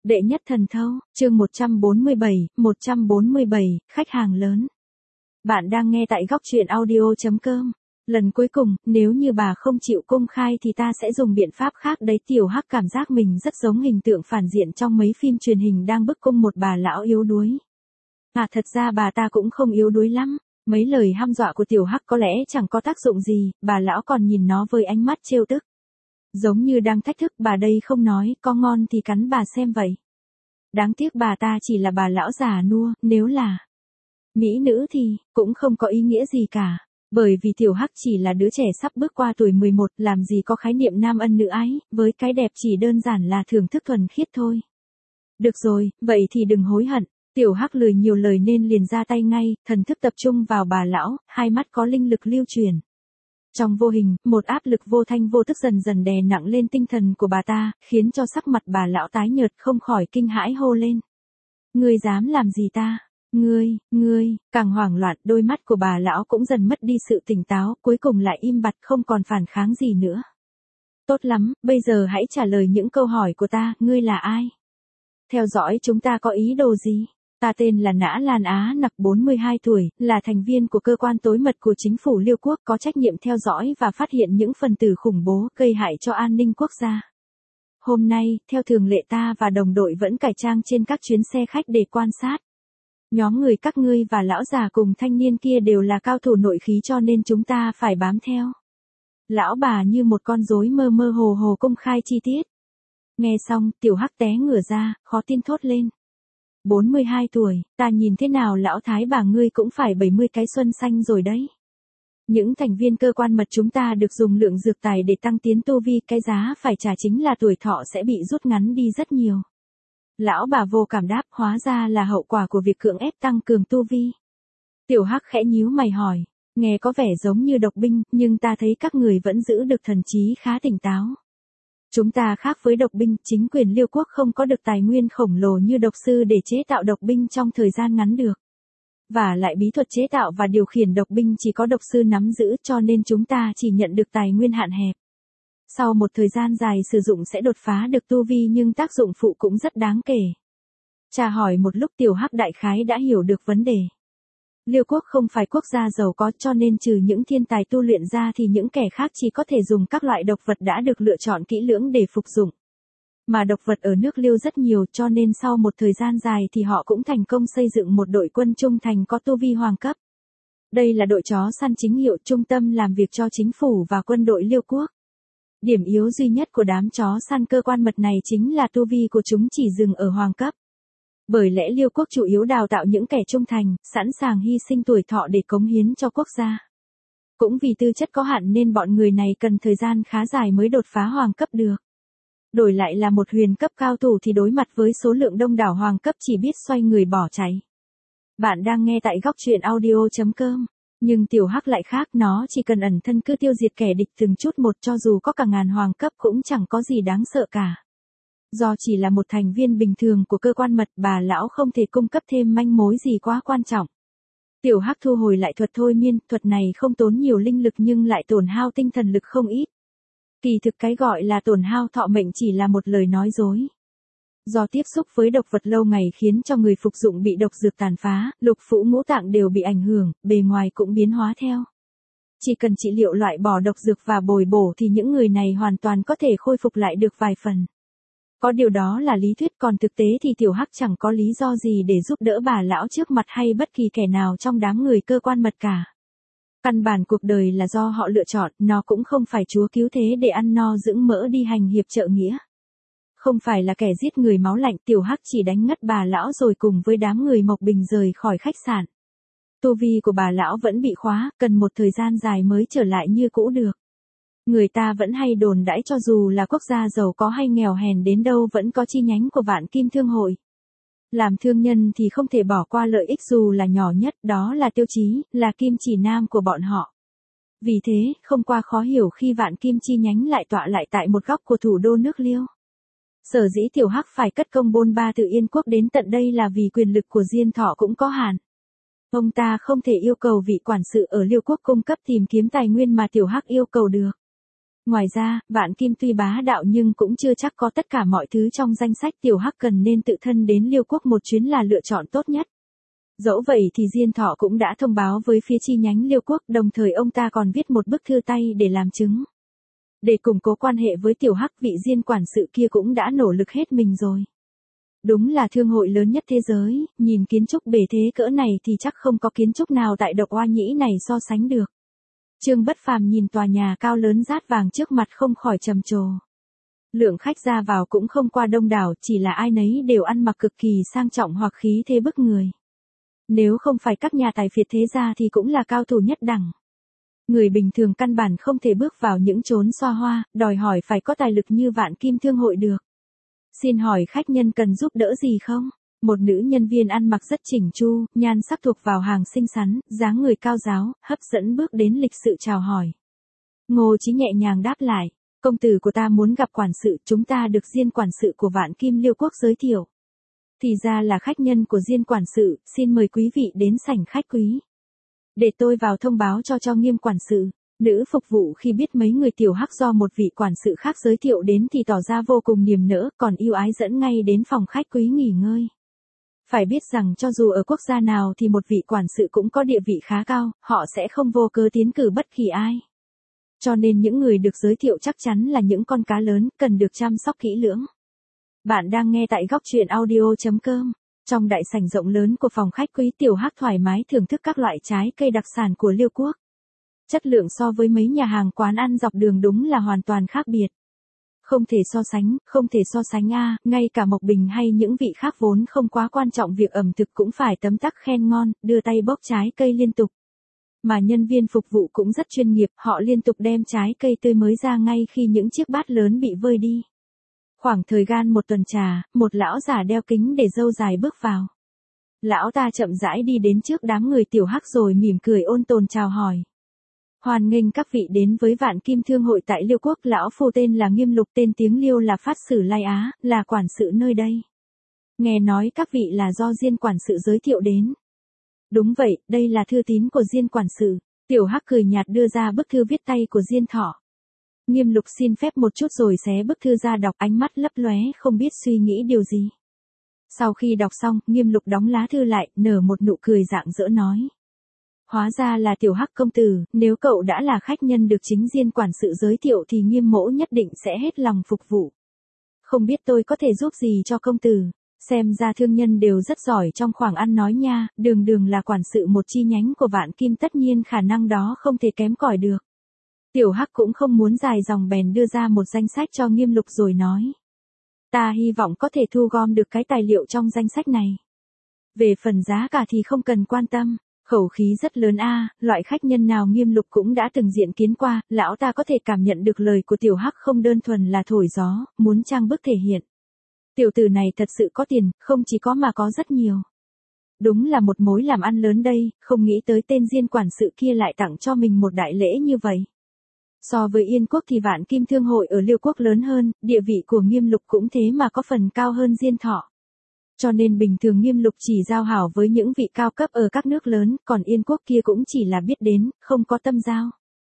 Đệ nhất thần thâu, chương 147, khách hàng lớn. Bạn đang nghe tại góc truyện audio.com. Lần cuối cùng, nếu như bà không chịu công khai thì ta sẽ dùng biện pháp khác đấy. Tiểu Hắc cảm giác mình rất giống hình tượng phản diện trong mấy phim truyền hình đang bức cung một bà lão yếu đuối. Thật ra bà ta cũng không yếu đuối lắm. Mấy lời hăm dọa của Tiểu Hắc có lẽ chẳng có tác dụng gì, bà lão còn nhìn nó với ánh mắt trêu tức. Giống như đang thách thức bà đây không nói, có ngon thì cắn bà xem vậy. Đáng tiếc bà ta chỉ là bà lão già nua, nếu là mỹ nữ thì cũng không có ý nghĩa gì cả. Bởi vì Tiểu Hắc chỉ là đứa trẻ sắp bước qua tuổi 11, làm gì có khái niệm nam ân nữ ái, với cái đẹp chỉ đơn giản là thưởng thức thuần khiết thôi. Được rồi, vậy thì đừng hối hận. Tiểu Hắc lười nhiều lời nên liền ra tay ngay, thần thức tập trung vào bà lão, hai mắt có linh lực lưu truyền. Trong vô hình, một áp lực vô thanh vô tức dần dần đè nặng lên tinh thần của bà ta, khiến cho sắc mặt bà lão tái nhợt không khỏi kinh hãi hô lên. Ngươi dám làm gì ta? Ngươi, càng hoảng loạn, đôi mắt của bà lão cũng dần mất đi sự tỉnh táo, cuối cùng lại im bặt không còn phản kháng gì nữa. Tốt lắm, bây giờ hãy trả lời những câu hỏi của ta, ngươi là ai? Theo dõi chúng ta có ý đồ gì? Ta tên là Nã Lan Á Nặc 42 tuổi, là thành viên của cơ quan tối mật của chính phủ Liêu Quốc có trách nhiệm theo dõi và phát hiện những phần tử khủng bố gây hại cho an ninh quốc gia. Hôm nay, theo thường lệ ta và đồng đội vẫn cải trang trên các chuyến xe khách để quan sát. Nhóm người các ngươi và lão già cùng thanh niên kia đều là cao thủ nội khí cho nên chúng ta phải bám theo. Lão bà như một con rối mơ mơ hồ hồ công khai chi tiết. Nghe xong, Tiểu Hắc té ngửa ra, khó tin thốt lên. 42 tuổi, ta nhìn thế nào lão thái bà ngươi cũng phải 70 cái xuân xanh rồi đấy. Những thành viên cơ quan mật chúng ta được dùng lượng dược tài để tăng tiến tu vi, cái giá phải trả chính là tuổi thọ sẽ bị rút ngắn đi rất nhiều. Lão bà vô cảm đáp, hóa ra là hậu quả của việc cưỡng ép tăng cường tu vi. Tiểu Hắc khẽ nhíu mày hỏi, nghe có vẻ giống như độc binh, nhưng ta thấy các người vẫn giữ được thần trí khá tỉnh táo. Chúng ta khác với độc binh, chính quyền Liêu Quốc không có được tài nguyên khổng lồ như độc sư để chế tạo độc binh trong thời gian ngắn được. Và lại bí thuật chế tạo và điều khiển độc binh chỉ có độc sư nắm giữ cho nên chúng ta chỉ nhận được tài nguyên hạn hẹp. Sau một thời gian dài sử dụng sẽ đột phá được tu vi nhưng tác dụng phụ cũng rất đáng kể. Chà hỏi một lúc Tiểu Hắc đại khái đã hiểu được vấn đề. Liêu Quốc không phải quốc gia giàu có cho nên trừ những thiên tài tu luyện ra thì những kẻ khác chỉ có thể dùng các loại độc vật đã được lựa chọn kỹ lưỡng để phục dụng. Mà độc vật ở nước Liêu rất nhiều cho nên sau một thời gian dài thì họ cũng thành công xây dựng một đội quân trung thành có tu vi hoàng cấp. Đây là đội chó săn chính hiệu trung tâm làm việc cho chính phủ và quân đội Liêu Quốc. Điểm yếu duy nhất của đám chó săn cơ quan mật này chính là tu vi của chúng chỉ dừng ở hoàng cấp. Bởi lẽ Liêu Quốc chủ yếu đào tạo những kẻ trung thành, sẵn sàng hy sinh tuổi thọ để cống hiến cho quốc gia. Cũng vì tư chất có hạn nên bọn người này cần thời gian khá dài mới đột phá hoàng cấp được. Đổi lại là một huyền cấp cao thủ thì đối mặt với số lượng đông đảo hoàng cấp chỉ biết xoay người bỏ chạy. Bạn đang nghe tại góc truyện audio.com. Nhưng Tiểu Hắc lại khác, nó chỉ cần ẩn thân cứ tiêu diệt kẻ địch từng chút một cho dù có cả ngàn hoàng cấp cũng chẳng có gì đáng sợ cả. Do chỉ là một thành viên bình thường của cơ quan mật, bà lão không thể cung cấp thêm manh mối gì quá quan trọng. Tiểu Hắc thu hồi lại thuật thôi miên, thuật này không tốn nhiều linh lực nhưng lại tổn hao tinh thần lực không ít. Kỳ thực cái gọi là tổn hao thọ mệnh chỉ là một lời nói dối. Do tiếp xúc với độc vật lâu ngày khiến cho người phục dụng bị độc dược tàn phá, lục phủ ngũ tạng đều bị ảnh hưởng, bề ngoài cũng biến hóa theo. Chỉ cần trị liệu loại bỏ độc dược và bồi bổ thì những người này hoàn toàn có thể khôi phục lại được vài phần. Có điều đó là lý thuyết, còn thực tế thì Tiểu Hắc chẳng có lý do gì để giúp đỡ bà lão trước mặt hay bất kỳ kẻ nào trong đám người cơ quan mật cả. Căn bản cuộc đời là do họ lựa chọn, nó cũng không phải chúa cứu thế để ăn no dưỡng mỡ đi hành hiệp trợ nghĩa. Không phải là kẻ giết người máu lạnh, Tiểu Hắc chỉ đánh ngất bà lão rồi cùng với đám người Mộc Bình rời khỏi khách sạn. Tu vi của bà lão vẫn bị khóa, cần một thời gian dài mới trở lại như cũ được. Người ta vẫn hay đồn đãi cho dù là quốc gia giàu có hay nghèo hèn đến đâu vẫn có chi nhánh của Vạn Kim Thương hội. Làm thương nhân thì không thể bỏ qua lợi ích dù là nhỏ nhất, đó là tiêu chí, là kim chỉ nam của bọn họ. Vì thế, không qua khó hiểu khi Vạn Kim chi nhánh lại tọa lại tại một góc của thủ đô nước Liêu. Sở dĩ Tiểu Hắc phải cất công bôn ba từ Yên Quốc đến tận đây là vì quyền lực của Diên Thọ cũng có hạn. Ông ta không thể yêu cầu vị quản sự ở Liêu Quốc cung cấp tìm kiếm tài nguyên mà Tiểu Hắc yêu cầu được. Ngoài ra, vạn kim tuy bá đạo nhưng cũng chưa chắc có tất cả mọi thứ trong danh sách, Tiểu Hắc cần nên tự thân đến Liêu Quốc một chuyến là lựa chọn tốt nhất. Dẫu vậy thì Diên Thọ cũng đã thông báo với phía chi nhánh Liêu Quốc, đồng thời ông ta còn viết một bức thư tay để làm chứng. Để củng cố quan hệ với Tiểu Hắc, vị Diên quản sự kia cũng đã nỗ lực hết mình rồi. Đúng là thương hội lớn nhất thế giới, nhìn kiến trúc bề thế cỡ này thì chắc không có kiến trúc nào tại Độc Oa Nhĩ này so sánh được. Trương Bất Phàm nhìn tòa nhà cao lớn rát vàng trước mặt không khỏi trầm trồ. Lượng khách ra vào cũng không qua đông đảo, chỉ là ai nấy đều ăn mặc cực kỳ sang trọng hoặc khí thế bức người. Nếu không phải các nhà tài phiệt thế gia thì cũng là cao thủ nhất đẳng. Người bình thường căn bản không thể bước vào những chốn xa hoa, đòi hỏi phải có tài lực như Vạn Kim Thương hội được. Xin hỏi khách nhân cần giúp đỡ gì không? Một nữ nhân viên ăn mặc rất chỉnh chu, nhan sắc thuộc vào hàng xinh xắn, dáng người cao ráo, hấp dẫn bước đến lịch sự chào hỏi. Ngô Chí nhẹ nhàng đáp lại, công tử của ta muốn gặp quản sự, chúng ta được Diên quản sự của Vạn Kim Liêu Quốc giới thiệu. Thì ra là khách nhân của Diên quản sự, xin mời quý vị đến sảnh khách quý. Để tôi vào thông báo cho Nghiêm quản sự. Nữ phục vụ khi biết mấy người Tiểu Hắc do một vị quản sự khác giới thiệu đến thì tỏ ra vô cùng niềm nỡ, còn yêu ái dẫn ngay đến phòng khách quý nghỉ ngơi. Phải biết rằng cho dù ở quốc gia nào thì một vị quản sự cũng có địa vị khá cao, họ sẽ không vô cớ tiến cử bất kỳ ai. Cho nên những người được giới thiệu chắc chắn là những con cá lớn, cần được chăm sóc kỹ lưỡng. Bạn đang nghe tại góc truyện audio.com. Trong đại sảnh rộng lớn của phòng khách quý, Tiểu Hắc thoải mái thưởng thức các loại trái cây đặc sản của Liêu Quốc. Chất lượng so với mấy nhà hàng quán ăn dọc đường đúng là hoàn toàn khác biệt. Không thể so sánh ngay cả Mộc Bình hay những vị khác vốn không quá quan trọng việc ẩm thực cũng phải tấm tắc khen ngon, đưa tay bốc trái cây liên tục. Mà nhân viên phục vụ cũng rất chuyên nghiệp, họ liên tục đem trái cây tươi mới ra ngay khi những chiếc bát lớn bị vơi đi. Khoảng thời gian một tuần trà, một lão già đeo kính để râu dài bước vào. Lão ta chậm rãi đi đến trước đám người Tiểu Hắc rồi mỉm cười ôn tồn chào hỏi. Hoan nghênh các vị đến với Vạn Kim Thương hội tại Liêu Quốc, lão phu tên là Nghiêm Lục, tên tiếng Liêu là Phát Sử Lai Á, là quản sự nơi đây. Nghe nói các vị là do Diên quản sự giới thiệu đến. Đúng vậy, đây là thư tín của Diên quản sự. Tiểu Hắc cười nhạt đưa ra bức thư viết tay của Diên Thọ. Nghiêm Lục xin phép một chút rồi xé bức thư ra đọc, ánh mắt lấp lóe không biết suy nghĩ điều gì. Sau khi đọc xong, Nghiêm Lục đóng lá thư lại, nở một nụ cười rạng rỡ nói. Hóa ra là Tiểu Hắc công tử, nếu cậu đã là khách nhân được chính Diên quản sự giới thiệu thì Nghiêm mỗ nhất định sẽ hết lòng phục vụ. Không biết tôi có thể giúp gì cho công tử, xem ra thương nhân đều rất giỏi trong khoảng ăn nói nha, đường là quản sự một chi nhánh của Vạn Kim, tất nhiên khả năng đó không thể kém cỏi được. Tiểu Hắc cũng không muốn dài dòng bèn đưa ra một danh sách cho Nghiêm Lục rồi nói. Ta hy vọng có thể thu gom được cái tài liệu trong danh sách này. Về phần giá cả thì không cần quan tâm. Khẩu khí rất lớn loại khách nhân nào Nghiêm Lục cũng đã từng diện kiến qua, lão ta có thể cảm nhận được lời của Tiểu Hắc không đơn thuần là thổi gió, muốn trang bức thể hiện. Tiểu tử này thật sự có tiền, không chỉ có mà có rất nhiều. Đúng là một mối làm ăn lớn đây, không nghĩ tới tên Diên quản sự kia lại tặng cho mình một đại lễ như vậy. So với Yên Quốc thì Vạn Kim Thương hội ở Liêu Quốc lớn hơn, địa vị của Nghiêm Lục cũng thế mà có phần cao hơn Diên Thọ. Cho nên bình thường Nghiêm Lục chỉ giao hảo với những vị cao cấp ở các nước lớn, còn Yên Quốc kia cũng chỉ là biết đến, không có tâm giao.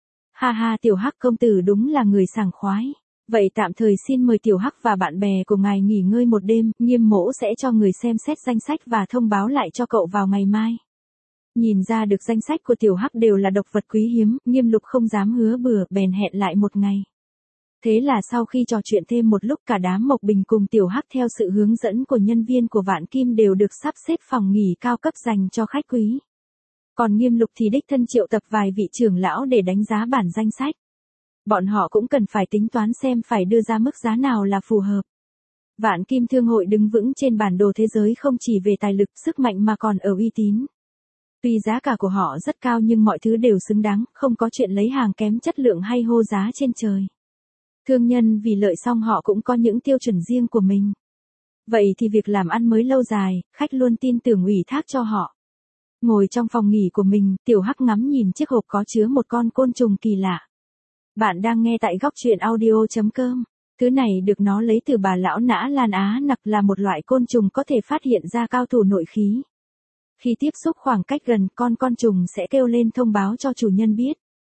Ha ha, Tiểu Hắc công tử đúng là người sảng khoái. Vậy tạm thời xin mời Tiểu Hắc và bạn bè của ngài nghỉ ngơi một đêm, Nghiêm mỗ sẽ cho người xem xét danh sách và thông báo lại cho cậu vào ngày mai. Nhìn ra được danh sách của Tiểu Hắc đều là độc vật quý hiếm, Nghiêm Lục không dám hứa bừa, bèn hẹn lại một ngày. Thế là sau khi trò chuyện thêm một lúc, cả đám Mộc Bình cùng Tiểu Hắc theo sự hướng dẫn của nhân viên của Vạn Kim đều được sắp xếp phòng nghỉ cao cấp dành cho khách quý. Còn Nghiêm Lục thì đích thân triệu tập vài vị trưởng lão để đánh giá bản danh sách. Bọn họ cũng cần phải tính toán xem phải đưa ra mức giá nào là phù hợp. Vạn Kim Thương hội đứng vững trên bản đồ thế giới không chỉ về tài lực, sức mạnh mà còn ở uy tín. Tuy giá cả của họ rất cao nhưng mọi thứ đều xứng đáng, không có chuyện lấy hàng kém chất lượng hay hô giá trên trời. Thương nhân vì lợi xong họ cũng có những tiêu chuẩn riêng của mình. Vậy thì việc làm ăn mới lâu dài, khách luôn tin tưởng ủy thác cho họ. Ngồi trong phòng nghỉ của mình, Tiểu Hắc ngắm nhìn chiếc hộp có chứa một con côn trùng kỳ lạ. Bạn đang nghe tại góc truyện audio.com. Thứ này được nó lấy từ bà lão Nã Lan Á Nặc, là một loại côn trùng có thể phát hiện ra cao thủ nội khí. Khi tiếp xúc khoảng cách gần, con trùng sẽ kêu lên thông báo cho chủ nhân biết.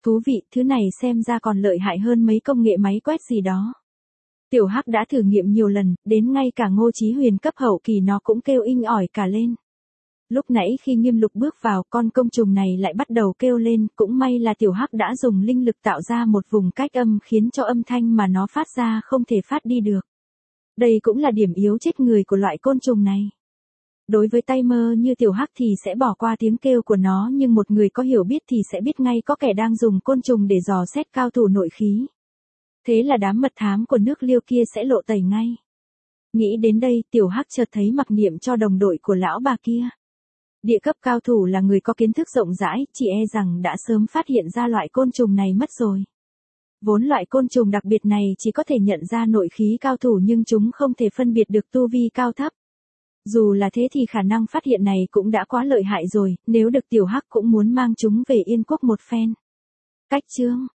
Thú vị, thứ này xem ra còn lợi hại hơn mấy công nghệ máy quét gì đó. Tiểu Hắc đã thử nghiệm nhiều lần, đến ngay cả Ngô Chí Huyền cấp hậu kỳ nó cũng kêu inh ỏi cả lên. Lúc nãy khi Nghiêm Lục bước vào, con côn trùng này lại bắt đầu kêu lên, cũng may là Tiểu Hắc đã dùng linh lực tạo ra một vùng cách âm khiến cho âm thanh mà nó phát ra không thể phát đi được. Đây cũng là điểm yếu chết người của loại côn trùng này. Đối với tay mơ như Tiểu Hắc thì sẽ bỏ qua tiếng kêu của nó, nhưng một người có hiểu biết thì sẽ biết ngay có kẻ đang dùng côn trùng để dò xét cao thủ nội khí. Thế là đám mật thám của nước Liêu kia sẽ lộ tẩy ngay. Nghĩ đến đây, Tiểu Hắc chợt thấy mặc niệm cho đồng đội của lão bà kia. Địa cấp cao thủ là người có kiến thức rộng rãi, chỉ e rằng đã sớm phát hiện ra loại côn trùng này mất rồi. Vốn loại côn trùng đặc biệt này chỉ có thể nhận ra nội khí cao thủ nhưng chúng không thể phân biệt được tu vi cao thấp. Dù là thế thì khả năng phát hiện này cũng đã quá lợi hại rồi, nếu được Tiểu Hắc cũng muốn mang chúng về Yên Quốc một phen. Cách chương